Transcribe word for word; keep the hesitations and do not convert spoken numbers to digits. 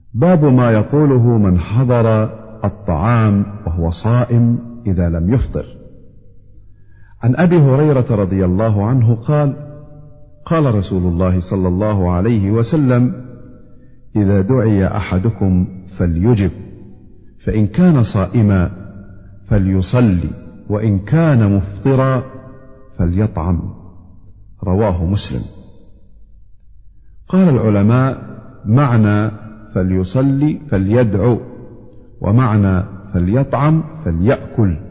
باب ما يقوله من حضر الطعام وهو صائم إذا لم يفطر. عن أبي هريرة رضي الله عنه قال: قال رسول الله صلى الله عليه وسلم: إذا دعي أحدكم فليجب، فإن كان صائما فليصلي، وإن كان مفطرا فليطعم. رواه مسلم. قال العلماء: معنى فليصلي فليدعو، ومعنى فليطعم فليأكل،